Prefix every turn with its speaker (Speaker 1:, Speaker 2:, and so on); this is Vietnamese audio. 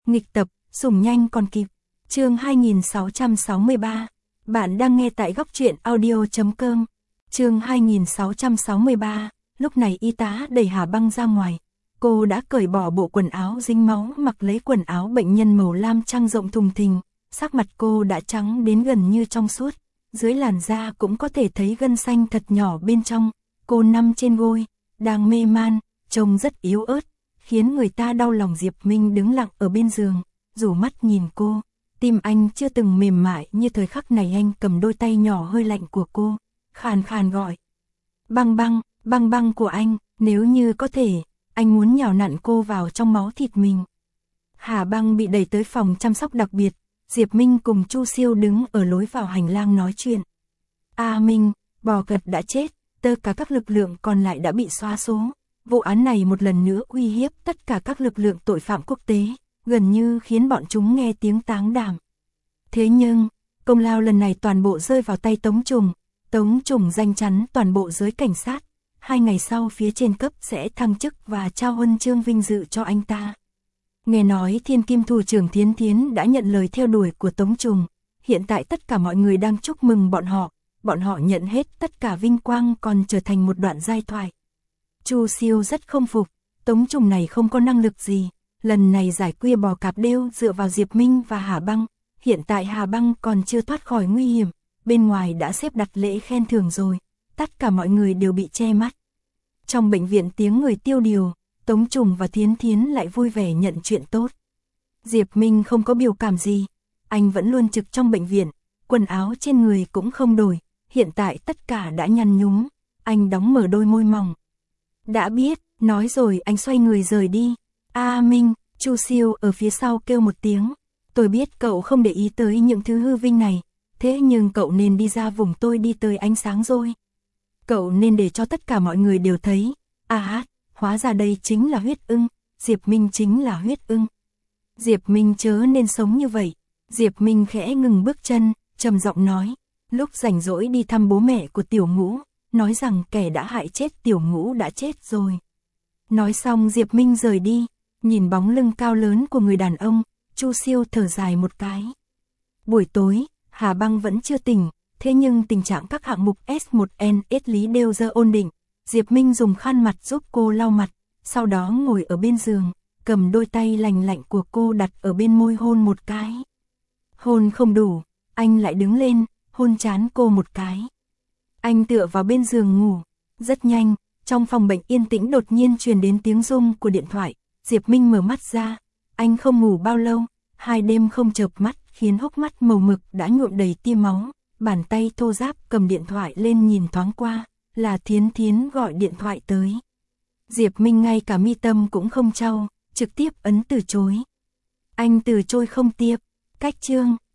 Speaker 1: Nghịch tập, sủng nhanh còn kịp. Chương 2663. Bạn đang nghe tại góc truyện audio.com. Chương 2663. Lúc này y tá đẩy Hà Băng ra ngoài. Cô đã cởi bỏ bộ quần áo dính máu, mặc lấy quần áo bệnh nhân màu lam trang rộng thùng thình. Sắc mặt cô đã trắng đến gần như trong suốt. Dưới làn da cũng có thể thấy gân xanh thật nhỏ bên trong. Cô nằm trên gối, đang mê man, trông rất yếu ớt, khiến người ta đau lòng. Diệp Minh đứng lặng ở bên giường, rủ mắt nhìn cô. Tim anh chưa từng mềm mại như thời khắc này. Anh cầm đôi tay nhỏ hơi lạnh của cô, khàn khàn gọi. Băng băng, băng băng của anh, nếu như có thể, anh muốn nhào nặn cô vào trong máu thịt mình. Hà Băng bị đẩy tới phòng chăm sóc đặc biệt. Diệp Minh cùng Chu Siêu đứng ở lối vào hành lang nói chuyện. A Minh, bò cật đã chết, tất cả các lực lượng còn lại đã bị xóa số. Vụ án này một lần nữa uy hiếp tất cả các lực lượng tội phạm quốc tế, gần như khiến bọn chúng nghe tiếng táng đảm. Thế nhưng, công lao lần này toàn bộ rơi vào tay Tống Trùng. Tống Trùng danh chắn toàn bộ giới cảnh sát. 2 ngày sau phía trên cấp sẽ thăng chức và trao huân chương vinh dự cho anh ta. Nghe nói Thiên Kim thủ trưởng Thiến Thiến đã nhận lời theo đuổi của Tống Trùng. Hiện tại tất cả mọi người đang chúc mừng bọn họ. Bọn họ nhận hết tất cả vinh quang, còn trở thành một đoạn giai thoại. Chu Siêu rất không phục. Tống Trùng này không có năng lực gì. Lần này giải quy bò cạp đều dựa vào Diệp Minh và Hà Băng. Hiện tại Hà Băng còn chưa thoát khỏi nguy hiểm. Bên ngoài đã xếp đặt lễ khen thưởng rồi. Tất cả mọi người đều bị che mắt. Trong bệnh viện tiếng người tiêu điều, Tống Trùng và Thiến Thiến lại vui vẻ nhận chuyện tốt. Diệp Minh không có biểu cảm gì. Anh vẫn luôn trực trong bệnh viện. Quần áo trên người cũng không đổi. Hiện tại tất cả đã nhăn nhúm. Anh đóng mở đôi môi mỏng. Đã biết, nói rồi anh xoay người rời đi. A Minh, Chu Siêu ở phía sau kêu một tiếng. Tôi biết cậu không để ý tới những thứ hư vinh này. Thế nhưng cậu nên đi ra vùng tôi đi tới ánh sáng rồi. Cậu nên để cho tất cả mọi người đều thấy. Hóa ra đây chính là huyết ưng. Diệp Minh chính là huyết ưng. Diệp Minh chớ nên sống như vậy. Diệp Minh khẽ ngừng bước chân, trầm giọng nói. Lúc rảnh rỗi đi thăm bố mẹ của Tiểu Ngũ, nói rằng kẻ đã hại chết Tiểu Ngũ đã chết rồi. Nói xong Diệp Minh rời đi. Nhìn bóng lưng cao lớn của người đàn ông, Chu Siêu thở dài một cái. Buổi tối, Hà Băng vẫn chưa tỉnh. Thế nhưng tình trạng các hạng mục S1N lý đều giờ ổn định. Diệp Minh dùng khăn mặt giúp cô lau mặt, sau đó ngồi ở bên giường, cầm đôi tay lành lạnh của cô đặt ở bên môi hôn một cái. Hôn không đủ, anh lại đứng lên, hôn trán cô một cái. Anh tựa vào bên giường ngủ. Rất nhanh, trong phòng bệnh yên tĩnh đột nhiên truyền đến tiếng rung của điện thoại. Diệp Minh mở mắt ra. Anh không ngủ bao lâu, 2 đêm không chợp mắt khiến hốc mắt màu mực đã nhuộm đầy tia máu. Bàn tay thô ráp cầm điện thoại lên nhìn thoáng qua, là Thiến Thiến gọi điện thoại tới. Diệp Minh ngay cả mi tâm cũng không trao, trực tiếp ấn từ chối. Anh từ chối không tiếp. Cách chương